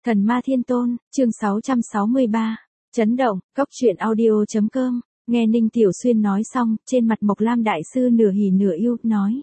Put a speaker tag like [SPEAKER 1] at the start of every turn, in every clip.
[SPEAKER 1] Thần Ma Thiên Tôn, chương 663. Chấn động, Cốc Truyện Audio.com. Nghe Ninh Tiểu Xuyên nói xong, trên mặt Mộc Lam Đại Sư nửa hỉ nửa yêu, nói.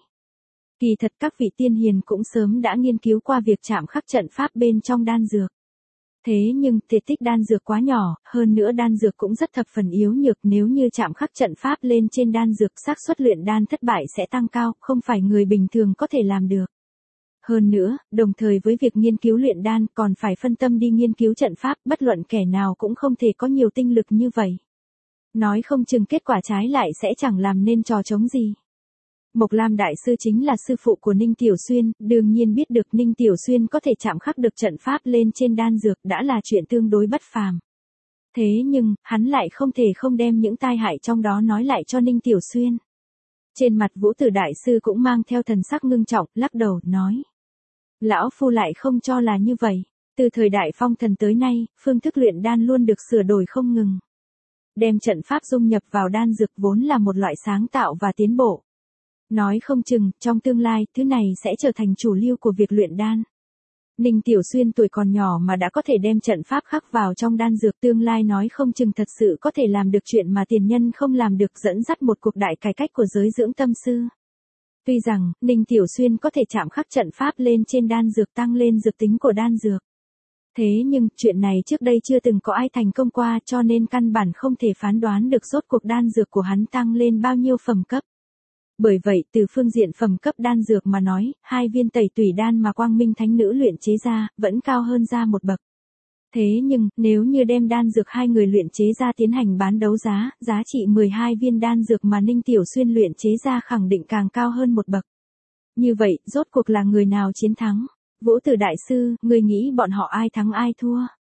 [SPEAKER 1] Kỳ thật các vị tiên hiền cũng sớm đã nghiên cứu qua việc chạm khắc trận pháp bên trong đan dược. Thế nhưng, thể tích đan dược quá nhỏ, hơn nữa đan dược cũng rất thập phần yếu nhược, nếu như chạm khắc trận pháp lên trên đan dược, xác suất luyện đan thất bại sẽ tăng cao, không phải người bình thường có thể làm được. Hơn nữa, đồng thời với việc nghiên cứu luyện đan còn phải phân tâm đi nghiên cứu trận pháp, bất luận kẻ nào cũng không thể có nhiều tinh lực như vậy. Nói không chừng kết quả trái lại sẽ chẳng làm nên trò trống gì. Mộc Lam Đại Sư chính là sư phụ của Ninh Tiểu Xuyên, đương nhiên biết được Ninh Tiểu Xuyên có thể chạm khắc được trận pháp lên trên đan dược đã là chuyện tương đối bất phàm. Thế nhưng, hắn lại không thể không đem những tai hại trong đó nói lại cho Ninh Tiểu Xuyên. Trên mặt Vũ Tử Đại Sư cũng mang theo thần sắc ngưng trọng, lắc đầu, nói. Lão Phu lại không cho là như vậy. Từ thời Đại Phong Thần tới nay, phương thức luyện đan luôn được sửa đổi không ngừng. Đem trận pháp dung nhập vào đan dược vốn là một loại sáng tạo và tiến bộ. Nói không chừng, trong tương lai, thứ này sẽ trở thành chủ lưu của việc luyện đan. Ninh Tiểu Xuyên tuổi còn nhỏ mà đã có thể đem trận pháp khắc vào trong đan dược, tương lai nói không chừng thật sự có thể làm được chuyện mà tiền nhân không làm được, dẫn dắt một cuộc đại cải cách của giới dưỡng tâm sư. Tuy rằng, Ninh Tiểu Xuyên có thể chạm khắc trận pháp lên trên đan dược tăng lên dược tính của đan dược. Thế nhưng, chuyện này trước đây chưa từng có ai thành công qua, cho nên căn bản không thể phán đoán được rốt cuộc đan dược của hắn tăng lên bao nhiêu phẩm cấp. Bởi vậy, từ phương diện phẩm cấp đan dược mà nói, 2 viên tẩy tủy đan mà Quang Minh Thánh Nữ luyện chế ra, vẫn cao hơn ra một bậc. Thế nhưng, nếu như đem đan dược hai người luyện chế ra tiến hành bán đấu giá, giá trị 12 viên đan dược mà Ninh Tiểu Xuyên luyện chế ra khẳng định càng cao hơn một bậc. Như vậy, rốt cuộc là người nào chiến thắng? Vũ Tử Đại Sư, người nghĩ bọn họ ai thắng ai thua?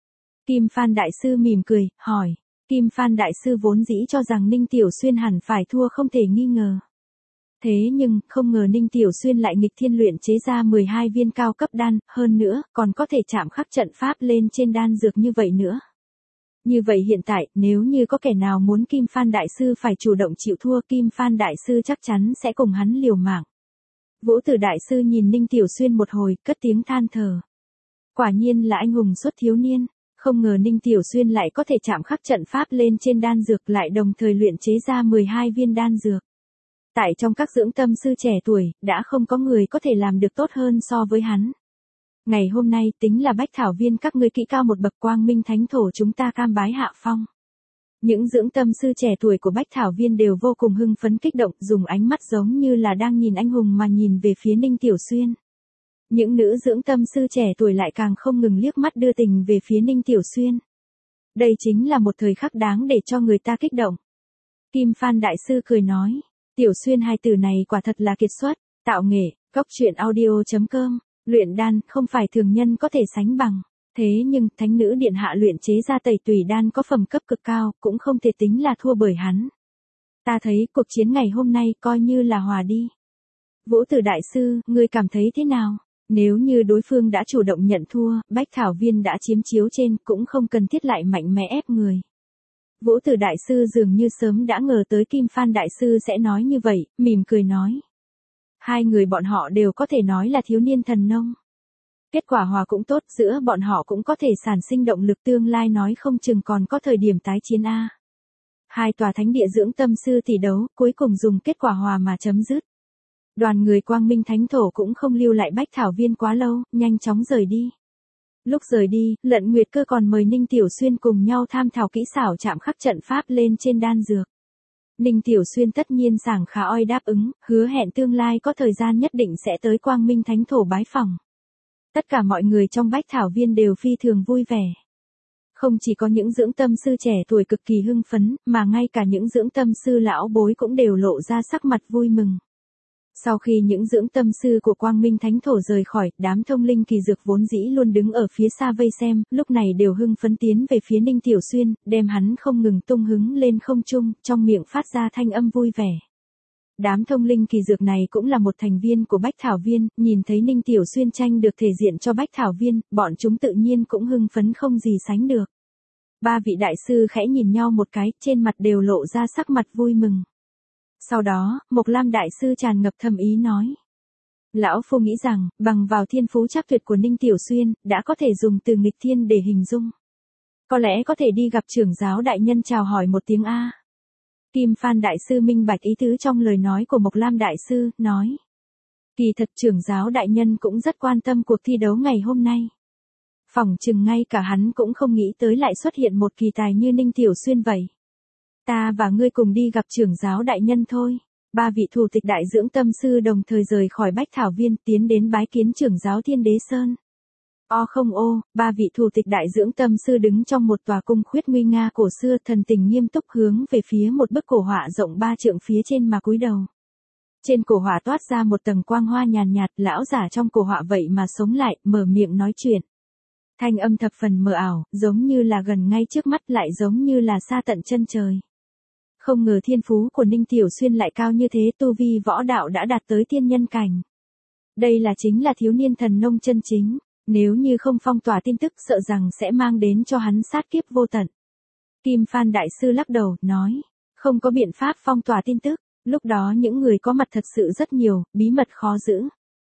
[SPEAKER 1] Kim Phan Đại Sư mỉm cười, hỏi. Kim Phan Đại Sư vốn dĩ cho rằng Ninh Tiểu Xuyên hẳn phải thua không thể nghi ngờ. Thế nhưng, không ngờ Ninh Tiểu Xuyên lại nghịch thiên luyện chế ra 12 viên cao cấp đan, hơn nữa, còn có thể chạm khắc trận pháp lên trên đan dược như vậy nữa. Như vậy hiện tại, nếu như có kẻ nào muốn Kim Phan Đại Sư phải chủ động chịu thua, Kim Phan Đại Sư chắc chắn sẽ cùng hắn liều mạng. Vũ Tử Đại Sư nhìn Ninh Tiểu Xuyên một hồi, cất tiếng than thở. Quả nhiên là anh hùng xuất thiếu niên, không ngờ Ninh Tiểu Xuyên lại có thể chạm khắc trận pháp lên trên đan dược, lại đồng thời luyện chế ra 12 viên đan dược. Tại trong các dưỡng tâm sư trẻ tuổi, đã không có người có thể làm được tốt hơn so với hắn. Ngày hôm nay tính là Bách Thảo Viên các ngươi kỹ cao một bậc, Quang Minh Thánh Thổ chúng ta cam bái hạ phong. Những dưỡng tâm sư trẻ tuổi của Bách Thảo Viên đều vô cùng hưng phấn kích động, dùng ánh mắt giống như là đang nhìn anh hùng mà nhìn về phía Ninh Tiểu Xuyên. Những nữ dưỡng tâm sư trẻ tuổi lại càng không ngừng liếc mắt đưa tình về phía Ninh Tiểu Xuyên. Đây chính là một thời khắc đáng để cho người ta kích động. Kim Phan Đại Sư cười nói. Tiểu Xuyên hai từ này quả thật là kiệt xuất, tạo nghệ, Cốc Truyện Audio.com, luyện đan không phải thường nhân có thể sánh bằng. Thế nhưng, Thánh Nữ Điện Hạ luyện chế ra tẩy tủy đan có phẩm cấp cực cao, cũng không thể tính là thua bởi hắn. Ta thấy cuộc chiến ngày hôm nay coi như là hòa đi. Vũ Tử Đại Sư, ngươi cảm thấy thế nào? Nếu như đối phương đã chủ động nhận thua, Bách Thảo Viên đã chiếm chiếu trên, cũng không cần thiết lại mạnh mẽ ép người. Vũ Tử Đại Sư dường như sớm đã ngờ tới Kim Phan Đại Sư sẽ nói như vậy, mỉm cười nói. Hai người bọn họ đều có thể nói là thiếu niên thần nông. Kết quả hòa cũng tốt, giữa bọn họ cũng có thể sản sinh động lực, tương lai nói không chừng còn có thời điểm tái chiến a. Hai tòa thánh địa dưỡng tâm sư tỷ đấu, cuối cùng dùng kết quả hòa mà chấm dứt. Đoàn người Quang Minh Thánh Thổ cũng không lưu lại Bách Thảo Viên quá lâu, nhanh chóng rời đi. Lúc rời đi, Lận Nguyệt Cơ còn mời Ninh Tiểu Xuyên cùng nhau tham thảo kỹ xảo chạm khắc trận pháp lên trên đan dược. Ninh Tiểu Xuyên tất nhiên sảng khá oi đáp ứng, hứa hẹn tương lai có thời gian nhất định sẽ tới Quang Minh Thánh Thổ bái phỏng. Tất cả mọi người trong Bách Thảo Viên đều phi thường vui vẻ. Không chỉ có những dưỡng tâm sư trẻ tuổi cực kỳ hưng phấn, mà ngay cả những dưỡng tâm sư lão bối cũng đều lộ ra sắc mặt vui mừng. Sau khi những dưỡng tâm sư của Quang Minh Thánh Thổ rời khỏi, đám thông linh kỳ dược vốn dĩ luôn đứng ở phía xa vây xem, lúc này đều hưng phấn tiến về phía Ninh Tiểu Xuyên, đem hắn không ngừng tung hứng lên không trung, trong miệng phát ra thanh âm vui vẻ. Đám thông linh kỳ dược này cũng là một thành viên của Bách Thảo Viên, nhìn thấy Ninh Tiểu Xuyên tranh được thể diện cho Bách Thảo Viên, bọn chúng tự nhiên cũng hưng phấn không gì sánh được. Ba vị đại sư khẽ nhìn nhau một cái, trên mặt đều lộ ra sắc mặt vui mừng. Sau đó, Mộc Lam Đại Sư tràn ngập thâm ý nói. Lão Phu nghĩ rằng, bằng vào thiên phú trác tuyệt của Ninh Tiểu Xuyên, đã có thể dùng từ nghịch thiên để hình dung. Có lẽ có thể đi gặp trưởng giáo đại nhân chào hỏi một tiếng A. Kim Phan Đại Sư minh bạch ý tứ trong lời nói của Mộc Lam Đại Sư, nói. Kỳ thật trưởng giáo đại nhân cũng rất quan tâm cuộc thi đấu ngày hôm nay. Phỏng chừng ngay cả hắn cũng không nghĩ tới lại xuất hiện một kỳ tài như Ninh Tiểu Xuyên vậy. Ta và ngươi cùng đi gặp trưởng giáo đại nhân thôi. Ba vị thủ tịch đại dưỡng tâm sư đồng thời rời khỏi Bách Thảo Viên tiến đến bái kiến trưởng giáo Thiên Đế Sơn. Ba vị thủ tịch đại dưỡng tâm sư đứng trong một tòa cung khuyết nguy nga cổ xưa, thần tình nghiêm túc hướng về phía một bức cổ họa rộng 3 trượng phía trên mà cúi đầu. Trên cổ họa toát ra một tầng quang hoa nhàn nhạt, lão giả trong cổ họa vậy mà sống lại, mở miệng nói chuyện. Thanh âm thập phần mờ ảo, giống như là gần ngay trước mắt lại giống như là xa tận chân trời. Không ngờ thiên phú của Ninh Tiểu Xuyên lại cao như thế, tu vi võ đạo đã đạt tới thiên nhân cảnh. Đây là chính là thiếu niên thần nông chân chính, nếu như không phong tỏa tin tức sợ rằng sẽ mang đến cho hắn sát kiếp vô tận. Kim Phan Đại Sư lắc đầu, nói, không có biện pháp phong tỏa tin tức, lúc đó những người có mặt thật sự rất nhiều, bí mật khó giữ.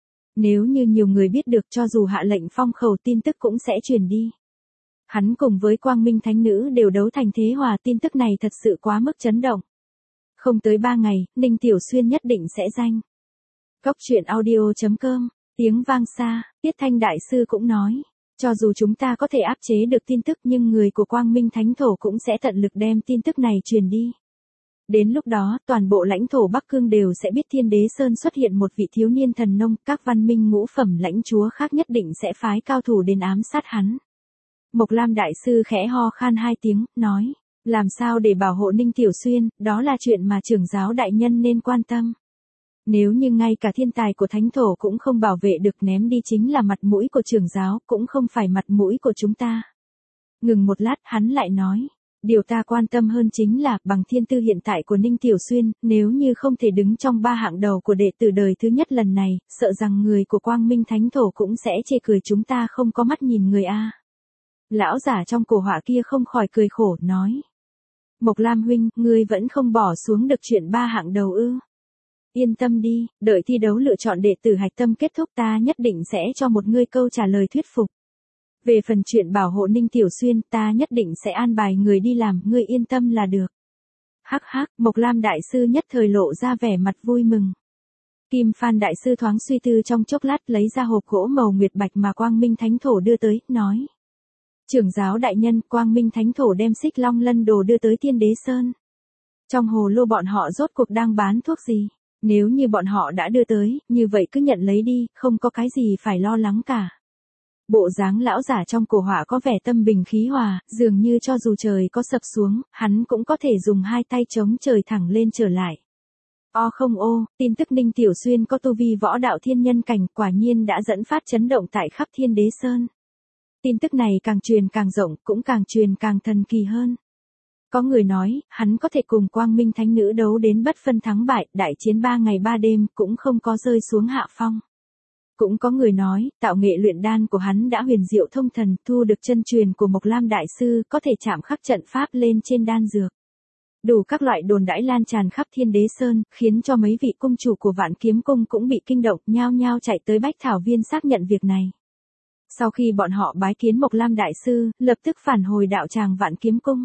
[SPEAKER 1] Nếu như nhiều người biết được cho dù hạ lệnh phong khẩu tin tức cũng sẽ truyền đi. Hắn cùng với Quang Minh Thánh Nữ đều đấu thành thế hòa, tin tức này thật sự quá mức chấn động. Không tới 3 ngày, Ninh Tiểu Xuyên nhất định sẽ danh. Cốc truyện audio.com, tiếng vang xa, Tiết Thanh Đại Sư cũng nói, cho dù chúng ta có thể áp chế được tin tức nhưng người của Quang Minh Thánh Thổ cũng sẽ tận lực đem tin tức này truyền đi. Đến lúc đó, toàn bộ lãnh thổ Bắc Cương đều sẽ biết Thiên Đế Sơn xuất hiện một vị thiếu niên thần nông, các văn minh ngũ phẩm lãnh chúa khác nhất định sẽ phái cao thủ đến ám sát hắn. Mộc Lam Đại Sư khẽ ho khan 2 tiếng, nói, làm sao để bảo hộ Ninh Tiểu Xuyên, đó là chuyện mà trưởng giáo đại nhân nên quan tâm. Nếu như ngay cả thiên tài của thánh thổ cũng không bảo vệ được, ném đi chính là mặt mũi của trưởng giáo, cũng không phải mặt mũi của chúng ta. Ngừng một lát hắn lại nói, điều ta quan tâm hơn chính là bằng thiên tư hiện tại của Ninh Tiểu Xuyên, nếu như không thể đứng trong 3 hạng đầu của đệ tử đời thứ nhất lần này, sợ rằng người của Quang Minh Thánh Thổ cũng sẽ chê cười chúng ta không có mắt nhìn người A. Lão giả trong cổ họa kia không khỏi cười khổ, nói. Mộc Lam huynh, ngươi vẫn không bỏ xuống được chuyện 3 hạng đầu ư? Yên tâm đi, đợi thi đấu lựa chọn đệ tử hạch tâm kết thúc ta nhất định sẽ cho một ngươi câu trả lời thuyết phục. Về phần chuyện bảo hộ Ninh Tiểu Xuyên, ta nhất định sẽ an bài người đi làm, ngươi yên tâm là được. Hắc hắc, Mộc Lam Đại Sư nhất thời lộ ra vẻ mặt vui mừng. Kim Phan Đại Sư thoáng suy tư trong chốc lát, lấy ra hộp gỗ màu nguyệt bạch mà Quang Minh Thánh Thổ đưa tới, nói. Trưởng giáo đại nhân, Quang Minh Thánh Thổ đem Xích Long Lân Đồ đưa tới Thiên Đế Sơn. Trong hồ lô bọn họ rốt cuộc đang bán thuốc gì? Nếu như bọn họ đã đưa tới, như vậy cứ nhận lấy đi, không có cái gì phải lo lắng cả. Bộ dáng lão giả trong cổ họa có vẻ tâm bình khí hòa, dường như cho dù trời có sập xuống, hắn cũng có thể dùng 2 tay chống trời thẳng lên trở lại. Tin tức Ninh Tiểu Xuyên có tu vi võ đạo thiên nhân cảnh quả nhiên đã dẫn phát chấn động tại khắp Thiên Đế Sơn. Tin tức này càng truyền càng rộng, cũng càng truyền càng thần kỳ hơn. Có người nói, hắn có thể cùng Quang Minh Thánh Nữ đấu đến bất phân thắng bại, đại chiến 3 ngày 3 đêm cũng không có rơi xuống hạ phong. Cũng có người nói, tạo nghệ luyện đan của hắn đã huyền diệu thông thần, thu được chân truyền của Mộc Lam Đại Sư, có thể chạm khắc trận pháp lên trên đan dược. Đủ các loại đồn đãi lan tràn khắp Thiên Đế Sơn, khiến cho mấy vị cung chủ của Vạn Kiếm Cung cũng bị kinh động, nhao nhao chạy tới Bách Thảo Viên xác nhận việc này. Sau khi bọn họ bái kiến Mộc Lam Đại Sư, lập tức phản hồi đạo tràng Vạn Kiếm Cung.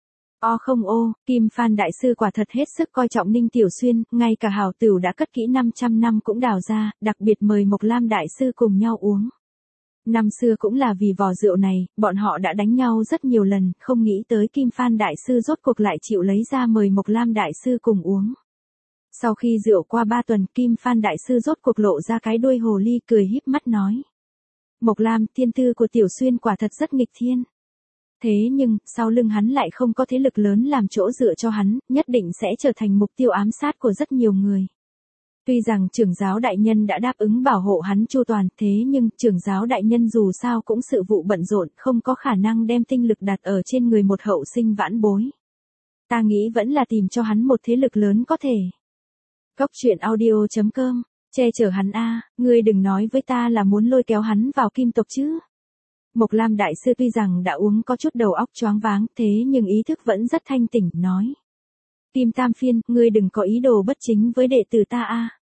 [SPEAKER 1] Kim Phan Đại Sư quả thật hết sức coi trọng Ninh Tiểu Xuyên, ngay cả hào tửu đã cất kỹ 500 năm cũng đào ra, đặc biệt mời Mộc Lam Đại Sư cùng nhau uống. Năm xưa cũng là vì vò rượu này, bọn họ đã đánh nhau rất nhiều lần, không nghĩ tới Kim Phan Đại Sư rốt cuộc lại chịu lấy ra mời Mộc Lam Đại Sư cùng uống. Sau khi rượu qua 3 tuần, Kim Phan Đại Sư rốt cuộc lộ ra cái đuôi hồ ly, cười híp mắt nói. Mộc Lam, thiên tư của Tiểu Xuyên quả thật rất nghịch thiên. Thế nhưng, sau lưng hắn lại không có thế lực lớn làm chỗ dựa cho hắn, nhất định sẽ trở thành mục tiêu ám sát của rất nhiều người. Tuy rằng trưởng giáo đại nhân đã đáp ứng bảo hộ hắn chu toàn, thế nhưng trưởng giáo đại nhân dù sao cũng sự vụ bận rộn, không có khả năng đem tinh lực đặt ở trên người một hậu sinh vãn bối. Ta nghĩ vẫn là tìm cho hắn một thế lực lớn có thể. Cốc truyện audio.com, che chở hắn a, ngươi đừng nói với ta là muốn lôi kéo hắn vào kim tộc chứ. Mộc Lam Đại Sư tuy rằng đã uống có chút đầu óc choáng váng, thế nhưng ý thức vẫn rất thanh tỉnh, nói. Kim Tam Phiên, ngươi đừng có ý đồ bất chính với đệ tử ta a.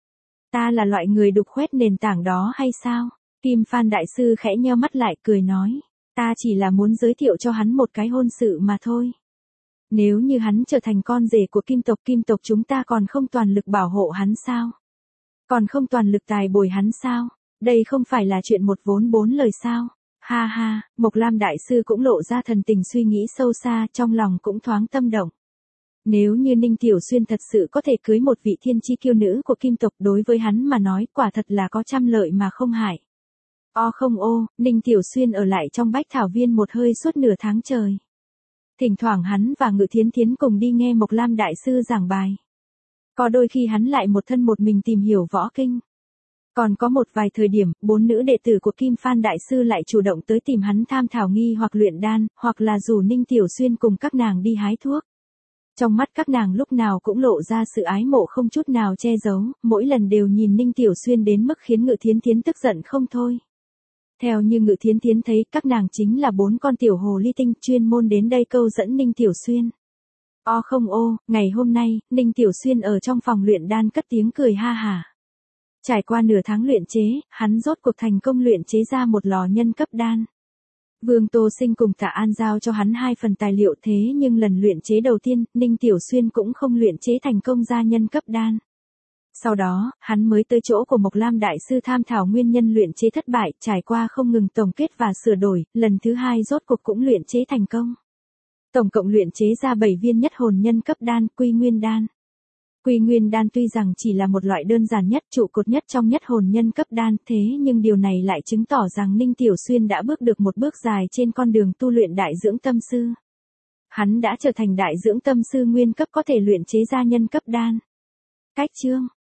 [SPEAKER 1] Ta là loại người đục khoét nền tảng đó hay sao? Kim Phan Đại Sư khẽ nheo mắt lại cười nói. Ta chỉ là muốn giới thiệu cho hắn một cái hôn sự mà thôi. Nếu như hắn trở thành con rể của Kim tộc chúng ta còn không toàn lực bảo hộ hắn sao? Còn không toàn lực tài bồi hắn sao? Đây không phải là chuyện một vốn bốn lời sao? Ha ha, Mộc Lam Đại Sư cũng lộ ra thần tình suy nghĩ sâu xa, trong lòng cũng thoáng tâm động. Nếu như Ninh Tiểu Xuyên thật sự có thể cưới một vị thiên chi kiêu nữ của Kim tộc, đối với hắn mà nói quả thật là có trăm lợi mà không hại. Không ô, Ninh Tiểu Xuyên ở lại trong Bách Thảo Viên một hơi suốt nửa tháng trời. Thỉnh thoảng hắn và Ngự Thiến Thiến cùng đi nghe Mộc Lam Đại Sư giảng bài. Có đôi khi hắn lại một thân một mình tìm hiểu võ kinh. Còn có một vài thời điểm, 4 nữ đệ tử của Kim Phan Đại Sư lại chủ động tới tìm hắn tham thảo nghi hoặc luyện đan, hoặc là rủ Ninh Tiểu Xuyên cùng các nàng đi hái thuốc. Trong mắt các nàng lúc nào cũng lộ ra sự ái mộ không chút nào che giấu, mỗi lần đều nhìn Ninh Tiểu Xuyên đến mức khiến Ngự Thiến Thiến tức giận không thôi. Theo như Ngự Thiến Thiến thấy, các nàng chính là 4 con tiểu hồ ly tinh chuyên môn đến đây câu dẫn Ninh Tiểu Xuyên. Không ô, ngày hôm nay, Ninh Tiểu Xuyên ở trong phòng luyện đan cất tiếng cười ha hả. Trải qua nửa tháng luyện chế, hắn rốt cuộc thành công luyện chế ra một lò nhân cấp đan. Vương Tô Sinh cùng Tạ An giao cho hắn 2 phần tài liệu, thế nhưng lần luyện chế đầu tiên, Ninh Tiểu Xuyên cũng không luyện chế thành công ra nhân cấp đan. Sau đó, hắn mới tới chỗ của Mộc Lam Đại Sư tham thảo nguyên nhân luyện chế thất bại, trải qua không ngừng tổng kết và sửa đổi, lần thứ 2 rốt cuộc cũng luyện chế thành công. Tổng cộng luyện chế ra 7 viên nhất hồn nhân cấp đan, Quy Nguyên đan. Quy Nguyên đan tuy rằng chỉ là một loại đơn giản nhất, trụ cột nhất trong nhất hồn nhân cấp đan, thế nhưng điều này lại chứng tỏ rằng Ninh Tiểu Xuyên đã bước được một bước dài trên con đường tu luyện đại dưỡng tâm sư. Hắn đã trở thành đại dưỡng tâm sư nguyên cấp, có thể luyện chế ra nhân cấp đan. Cách chương